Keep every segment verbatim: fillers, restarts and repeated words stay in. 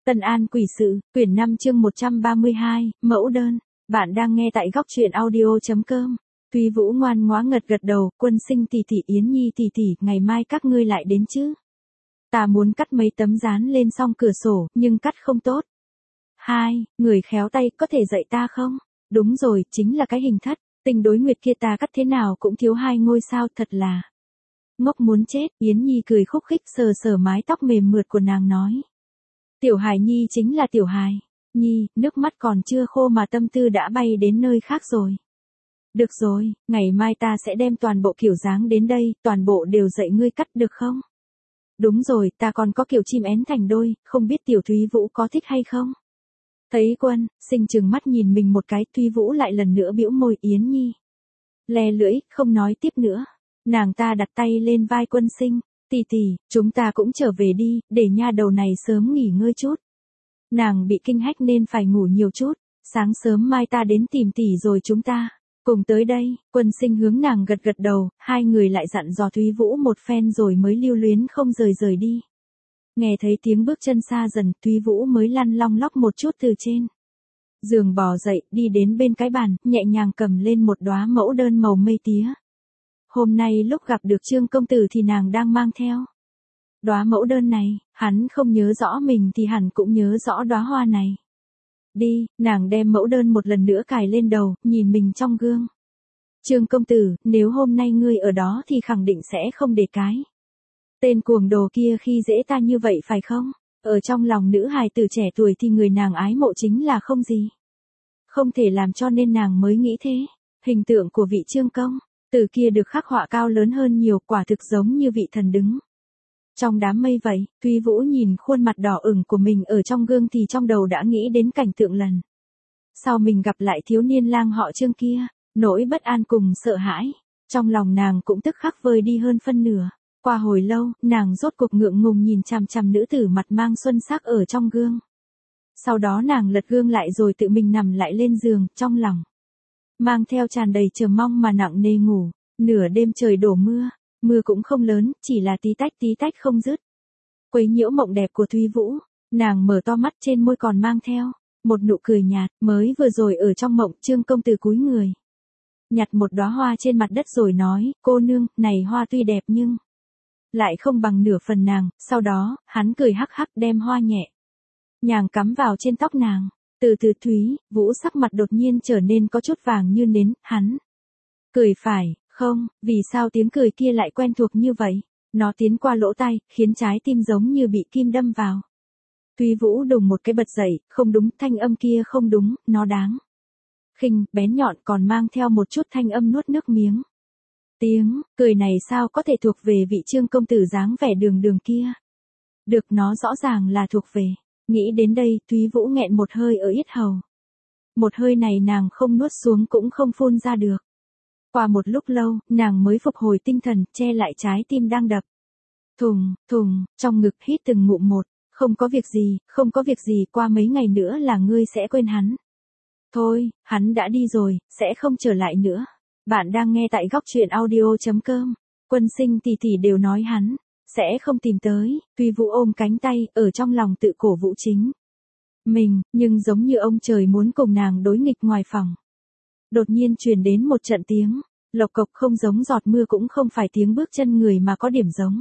Tân An Quỷ Sự, quyển năm chương một trăm ba mươi hai, mẫu đơn. Bạn đang nghe tại góc truyện audio chấm com. Tuy Vũ ngoan ngoã gật gật đầu, Quân Sinh tỷ tỷ, Yến Nhi tỷ tỷ, ngày mai các ngươi lại đến chứ? Ta muốn cắt mấy tấm dán lên song cửa sổ, nhưng cắt không tốt. Hai, người khéo tay, có thể dạy ta không? Đúng rồi, chính là cái hình thất, tình đối nguyệt kia ta cắt thế nào cũng thiếu hai ngôi sao, thật là ngốc muốn chết. Yến Nhi cười khúc khích sờ sờ mái tóc mềm mượt của nàng nói. Tiểu hài Nhi chính là tiểu hài. Nhi, nước mắt còn chưa khô mà tâm tư đã bay đến nơi khác rồi. Được rồi, ngày mai ta sẽ đem toàn bộ kiểu dáng đến đây, toàn bộ đều dạy ngươi cắt được không? Đúng rồi, ta còn có kiểu chim én thành đôi, không biết tiểu Thúy Vũ có thích hay không? Thấy Quân Sinh trừng mắt nhìn mình một cái, Thúy Vũ lại lần nữa bĩu môi. Yến Nhi le lưỡi, không nói tiếp nữa. Nàng ta đặt tay lên vai Quân Sinh. Tỷ tỷ, chúng ta cũng trở về đi, để nha đầu này sớm nghỉ ngơi chút. Nàng bị kinh hách nên phải ngủ nhiều chút, sáng sớm mai ta đến tìm tỷ rồi chúng ta cùng tới đây. Quân Sinh hướng nàng gật gật đầu, hai người lại dặn dò Thúy Vũ một phen rồi mới lưu luyến không rời rời đi. Nghe thấy tiếng bước chân xa dần, Thúy Vũ mới lăn long lóc một chút từ trên giường bò dậy, đi đến bên cái bàn, nhẹ nhàng cầm lên một đóa mẫu đơn màu mây tía. Hôm nay lúc gặp được Trương công tử thì nàng đang mang theo đóa mẫu đơn này, hắn không nhớ rõ mình thì hẳn cũng nhớ rõ đóa hoa này. Đi, nàng đem mẫu đơn một lần nữa cài lên đầu, nhìn mình trong gương. Trương công tử, nếu hôm nay ngươi ở đó thì khẳng định sẽ không để cái tên cuồng đồ kia khi dễ ta như vậy phải không? Ở trong lòng nữ hài tử trẻ tuổi thì người nàng ái mộ chính là không gì không thể làm, cho nên nàng mới nghĩ thế. Hình tượng của vị Trương công từ kia được khắc họa cao lớn hơn nhiều, quả thực giống như vị thần đứng trong đám mây vậy. Tuy Vũ nhìn khuôn mặt đỏ ửng của mình ở trong gương thì trong đầu đã nghĩ đến cảnh tượng lần sau mình gặp lại thiếu niên lang họ Trương kia, nỗi bất an cùng sợ hãi trong lòng nàng cũng tức khắc vơi đi hơn phân nửa. Qua hồi lâu, nàng rốt cuộc ngượng ngùng nhìn chằm chằm nữ tử mặt mang xuân sắc ở trong gương. Sau đó nàng lật gương lại rồi tự mình nằm lại lên giường, trong lòng mang theo tràn đầy chờ mong mà nặng nề ngủ. Nửa đêm trời đổ mưa, mưa cũng không lớn, chỉ là tí tách tí tách không dứt. Quấy nhiễu mộng đẹp của Thúy Vũ, nàng mở to mắt, trên môi còn mang theo một nụ cười nhạt. Mới vừa rồi ở trong mộng, Trương công tử cúi người nhặt một đóa hoa trên mặt đất rồi nói, cô nương, này hoa tuy đẹp nhưng lại không bằng nửa phần nàng. Sau đó, hắn cười hắc hắc đem hoa nhẹ nhàng cắm vào trên tóc nàng. Từ từ Thúy Vũ sắc mặt đột nhiên trở nên có chút vàng như nến, hắn cười phải không? Vì sao tiếng cười kia lại quen thuộc như vậy? Nó tiến qua lỗ tai, khiến trái tim giống như bị kim đâm vào. Thúy Vũ đùng một cái bật dậy, không đúng, thanh âm kia không đúng, nó đáng khinh, bén nhọn, còn mang theo một chút thanh âm nuốt nước miếng. Tiếng cười này sao có thể thuộc về vị Trương công tử dáng vẻ đường đường kia? Được, nó rõ ràng là thuộc về. Nghĩ đến đây, Thúy Vũ nghẹn một hơi ở yết hầu. Một hơi này nàng không nuốt xuống cũng không phun ra được. Qua một lúc lâu, nàng mới phục hồi tinh thần, che lại trái tim đang đập thùng, thùng, trong ngực hít từng ngụm một. Không có việc gì, không có việc gì, qua mấy ngày nữa là ngươi sẽ quên hắn. Thôi, hắn đã đi rồi, sẽ không trở lại nữa. Bạn đang nghe tại góc truyện audio chấm com. Quân Sinh tỷ tỷ đều nói hắn sẽ không tìm tới. Tuy Vũ ôm cánh tay, ở trong lòng tự cổ vũ chính mình, nhưng giống như ông trời muốn cùng nàng đối nghịch. Ngoài phòng đột nhiên truyền đến một trận tiếng lộc cộc, không giống giọt mưa cũng không phải tiếng bước chân người mà có điểm giống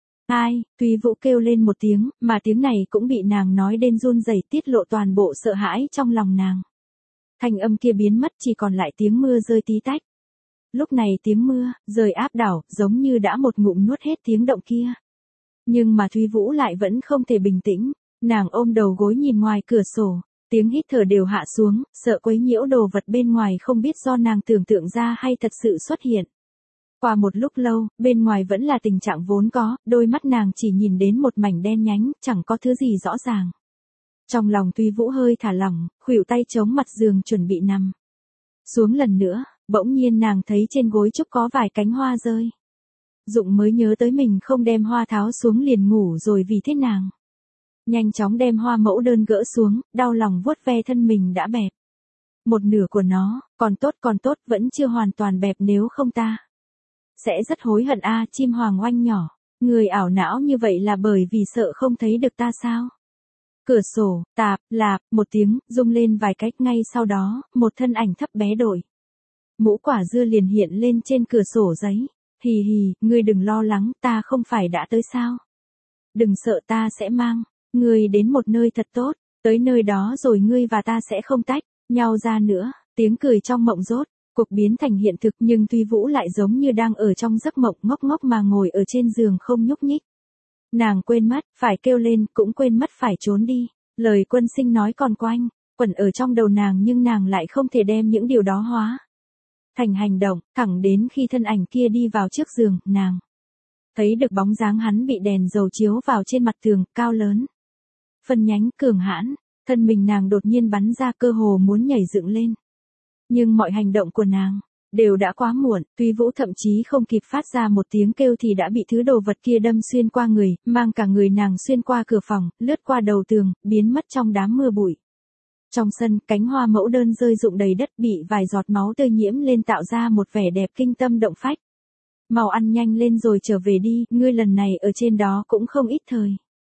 ai. Tuy Vũ kêu lên một tiếng, mà tiếng này cũng bị nàng nói đến run rẩy, tiết lộ toàn bộ sợ hãi trong lòng nàng. Thanh âm kia biến mất, chỉ còn lại tiếng mưa rơi tí tách. Lúc này tiếng mưa rơi áp đảo, giống như đã một ngụm nuốt hết tiếng động kia. Nhưng mà Thúy Vũ lại vẫn không thể bình tĩnh. Nàng ôm đầu gối nhìn ngoài cửa sổ, tiếng hít thở đều hạ xuống, sợ quấy nhiễu đồ vật bên ngoài không biết do nàng tưởng tượng ra hay thật sự xuất hiện. Qua một lúc lâu, bên ngoài vẫn là tình trạng vốn có, đôi mắt nàng chỉ nhìn đến một mảnh đen nhánh, chẳng có thứ gì rõ ràng. Trong lòng Thúy Vũ hơi thả lỏng, khuỷu tay chống mặt giường chuẩn bị nằm xuống lần nữa. Bỗng nhiên nàng thấy trên gối trúc có vài cánh hoa rơi rụng, mới nhớ tới mình không đem hoa tháo xuống liền ngủ rồi, vì thế nàng nhanh chóng đem hoa mẫu đơn gỡ xuống, đau lòng vuốt ve thân mình đã bẹp một nửa của nó. Còn tốt, còn tốt, vẫn chưa hoàn toàn bẹp, nếu không ta sẽ rất hối hận a. Chim hoàng oanh nhỏ, người ảo não như vậy là bởi vì sợ không thấy được ta sao? Cửa sổ, tạp, lạp, một tiếng, rung lên vài cách ngay sau đó, một thân ảnh thấp bé đội mũ quả dưa liền hiện lên trên cửa sổ giấy. Hì hì, ngươi đừng lo lắng, ta không phải đã tới sao? Đừng sợ, ta sẽ mang ngươi đến một nơi thật tốt, tới nơi đó rồi ngươi và ta sẽ không tách nhau ra nữa. Tiếng cười trong mộng rốt cuộc biến thành hiện thực, nhưng Tuy Vũ lại giống như đang ở trong giấc mộng, ngốc ngốc mà ngồi ở trên giường không nhúc nhích. Nàng quên mất phải kêu lên, cũng quên mất phải trốn đi. Lời Quân Sinh nói còn quanh quẩn ở trong đầu nàng, nhưng nàng lại không thể đem những điều đó hóa thành hành động, thẳng đến khi thân ảnh kia đi vào trước giường, nàng thấy được bóng dáng hắn bị đèn dầu chiếu vào trên mặt tường, cao lớn, phân nhánh, cường hãn. Thân mình nàng đột nhiên bắn ra, cơ hồ muốn nhảy dựng lên. Nhưng mọi hành động của nàng đều đã quá muộn. Tuy Vũ thậm chí không kịp phát ra một tiếng kêu thì đã bị thứ đồ vật kia đâm xuyên qua người, mang cả người nàng xuyên qua cửa phòng, lướt qua đầu tường, biến mất trong đám mưa bụi. Trong sân, cánh hoa mẫu đơn rơi rụng đầy đất, bị vài giọt máu tươi nhiễm lên tạo ra một vẻ đẹp kinh tâm động phách. Mau ăn nhanh lên rồi trở về đi, ngươi lần này ở trên đó cũng không ít thời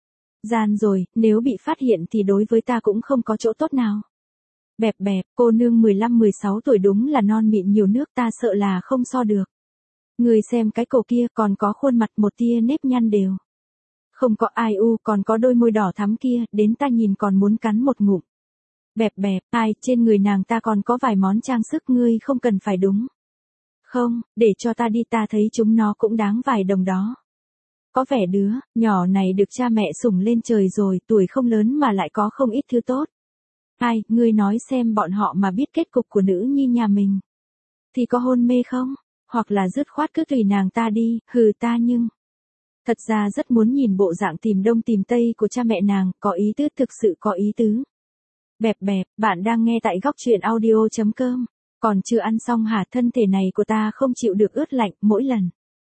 gian rồi, nếu bị phát hiện thì đối với ta cũng không có chỗ tốt nào. Bẹp bẹp, cô nương mười lăm mười sáu tuổi đúng là non mịn nhiều nước, ta sợ là không so được. Ngươi xem cái cổ kia, còn có khuôn mặt một tia nếp nhăn đều không có, ai u, còn có đôi môi đỏ thắm kia, đến ta nhìn còn muốn cắn một ngụm. Bẹp bẹp, ai, trên người nàng ta còn có vài món trang sức, ngươi không cần phải đúng không, để cho ta đi, ta thấy chúng nó cũng đáng vài đồng đó. Có vẻ đứa nhỏ này được cha mẹ sủng lên trời rồi, tuổi không lớn mà lại có không ít thứ tốt. Ai, ngươi nói xem, bọn họ mà biết kết cục của nữ nhi nhà mình thì có hôn mê không? Hoặc là dứt khoát cứ tùy nàng ta đi, hừ ta nhưng thật ra rất muốn nhìn bộ dạng tìm đông tìm tây của cha mẹ nàng, có ý tứ, thực sự có ý tứ. Bẹp bẹp, bạn đang nghe tại góc truyện audio chấm com. Còn chưa ăn xong hả? Thân thể này của ta không chịu được ướt lạnh, mỗi lần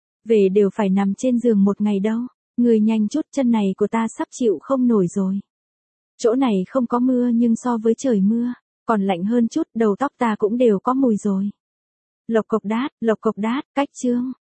về đều phải nằm trên giường một ngày đâu. Người nhanh chút, chân này của ta sắp chịu không nổi rồi. Chỗ này không có mưa nhưng so với trời mưa, còn lạnh hơn chút, đầu tóc ta cũng đều có mùi rồi. Lộc cộc đát, lộc cộc đát, cách chương.